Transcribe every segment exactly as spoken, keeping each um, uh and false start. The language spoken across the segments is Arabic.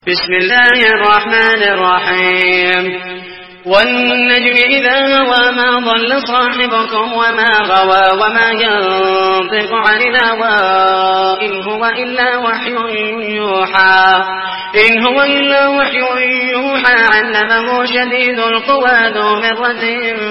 بسم الله الرحمن الرحيم والنجم إذا هوى ما ضل صاحبكم وما غوى وما ينطق عن الهوى إن هو إلا وحي يوحى إن هو إلا وحي يوحى علمه شديد القوى ذو مرة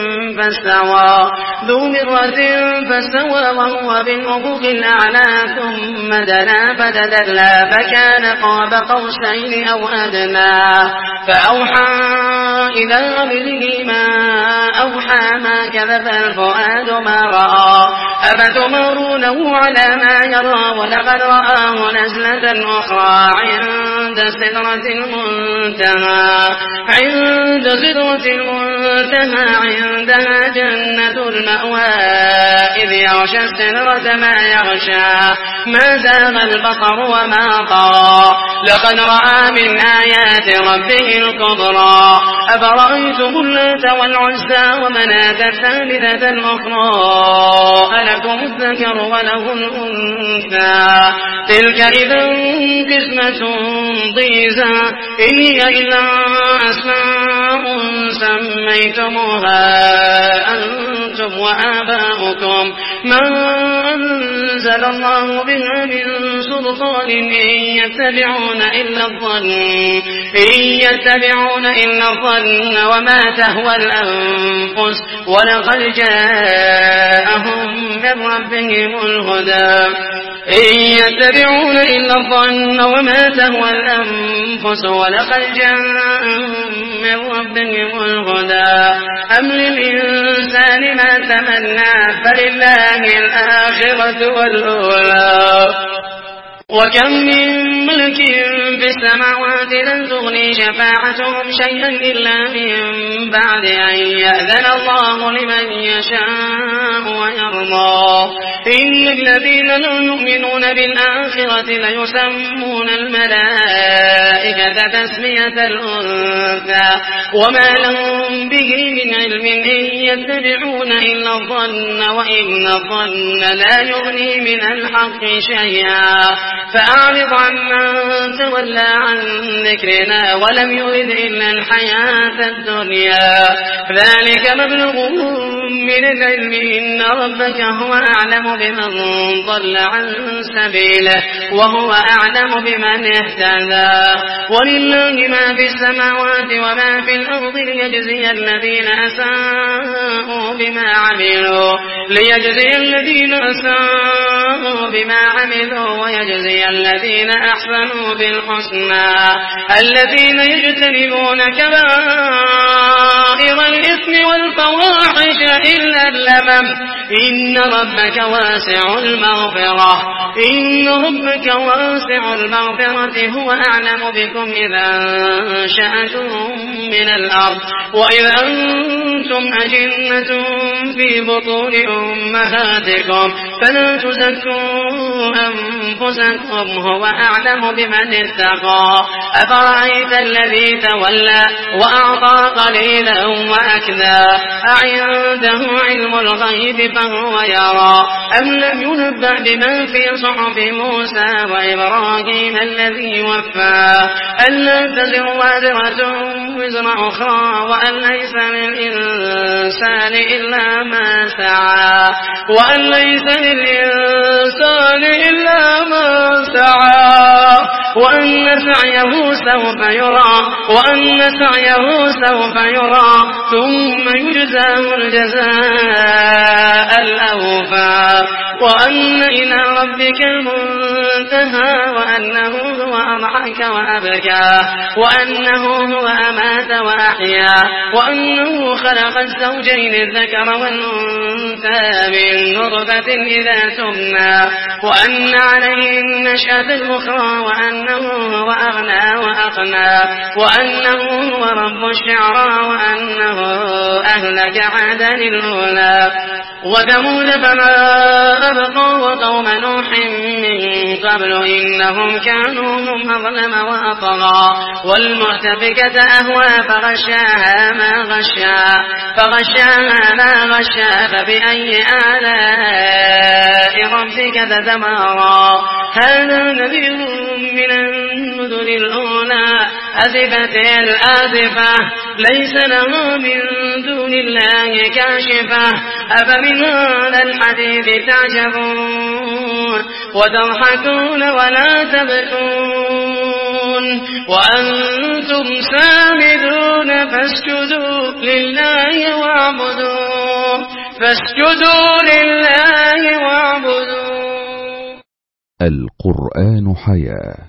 فاستوى ذو مرة فاستوى وهو بالأفق الأعلى ثم دنا فتدلى فكان قاب قوسين أو أدنى فأوحى إلى عبده ما أوحى ما كذب الفؤاد ما رأى أفتمارونه على ما يرى ولقد رآه نزلة أخرى عند سدرة المنتهى عند سدرة المنتهى عندها جنة المأوى إذ يغشى السدرة ما يغشى ما زاغ البصر وما طغى لقد رأى من آيات ربه الكبرى أفرأيتم اللات والعزى ومناة الثالثة الأخرى ألكم الذكر وله الأنثى تلك إذا قسمة ضيزى إن هي إلا أسماء سميتموها أنتم وآباؤكم ما أنزل الله بها من سلطان إن يتبعون إلا الظن إن يتبعون إلا الظن وما تهوى الأنفس ولقد جاءهم من ربهم الهدى إن يتبعون إلا الظن وما تهوى الأنفس ولقد جاءهم من ربهم الهدى أم للإنسان ما تمنى فلله الآخرة والأولى وكم من ملك في السماوات لن تغني شفاعتهم شيئا إلا من بعد أن يأذن الله لمن يشاء ويرضى إن الذين لا يؤمنون بالآخرة ليسمون الملائكة تسمية الأنثى وما لهم به من علم إن يتبعون إلا الظن وإن الظن لا يغني من الحق شيئا فأعرض عمن تولى عن ذكرنا ولم يرد إلا الحياة الدنيا ذلك مبلغهم من العلم إن ربك هو أعلم بمن ضل عن سبيله وهو أعلم بمن اهتدى ولله ما في السماوات وما في الأرض ليجزي الذين أساءوا بما عملوا ليجزي الذين أساءوا بما عملوا ويجزي الذين أحسنوا بالحسنى الذين يجتنبون كبائر الإثم والفواحش إلا اللمم إن ربك واسع المغفرة إن ربك واسع المغفرة هو أعلم بكم إذا أنشأتم من الأرض وإذا أنتم أجنة في بطون أمهاتكم فلا تزكوا أنفسكم هو أعلم بمن اتقى أفرأيت الذي تولى وأعطى قليلا وأكدى أعنده علم الغيب فهو يرى أم لم ينبأ بما في صحف موسى وإبراهيم الذي وفى ألا تزر وازرة وزر أخرى وأن ليس للإنسان إلا ما سعى وأن ليس للإنسان إلا ما سعى وأن سعيه سوف يرى وأن سعيه سوف يرى ثم يجزاه الجزاء الأوفى وأن إلى ربك المنتهى وأنه هو أضحك وأبكى وأنه هو أمات وأحيا وأنه خلق الزوجين الذكر والأنثى من نطفة إذا تمنى وأن عليه النشأة الأخرى وأنه هو أغنى وأقنى وأنه هو رب الشعرى وأنه أهلك عادا الأولى وثمود فما أبقى وقوم نوح من قبل إنهم كانوا هم أظلم وأطغى والمؤتفكة أهوى فغشاها ما غشا فغشاها ما غشا فبأي آلاء ربك تتمارى هذا نذير من كالنذر الأولى أزفت الآزفة ليس له من دون الله كاشفة أفمن هذا الحديث تعجبون وتضحكون ولا تبكون وأنتم سامدون فاسجدوا لله واعبدوا فاسجدوا لله واعبدوا. القرآن حياة.